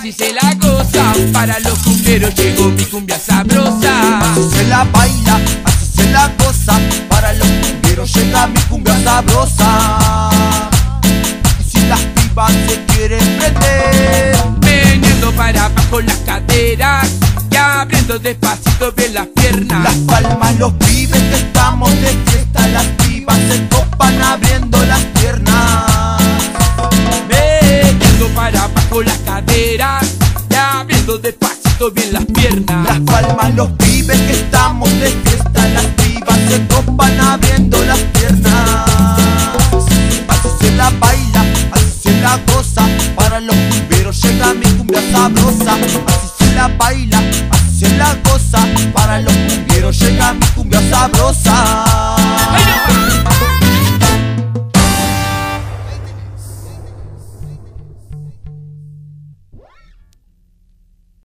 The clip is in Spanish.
así se la goza. Para los cumbieros llegó mi cumbia sabrosa. Así se la baila, así se la goza. Para los cumbieros llega mi cumbia sabrosa. Y si las pibas se quieren prender, Meneando para abajo las caderas y abriendo despacito bien las piernas. las palmas, los pibes que estamos de fiesta. Las pibas se copan abriendo las piernas. Meneando para abajo las caderas y abriendo despacito bien las piernas. Las palmas, los pibes que estamos de fiesta. Las pibas se copan abriendo las piernas. Así se la baila, así se la goza. Para los cumbieros llega mi cumbia sabrosa. Así se la baila, así se la goza. Para los cumbieros llega mi cumbia sabrosa.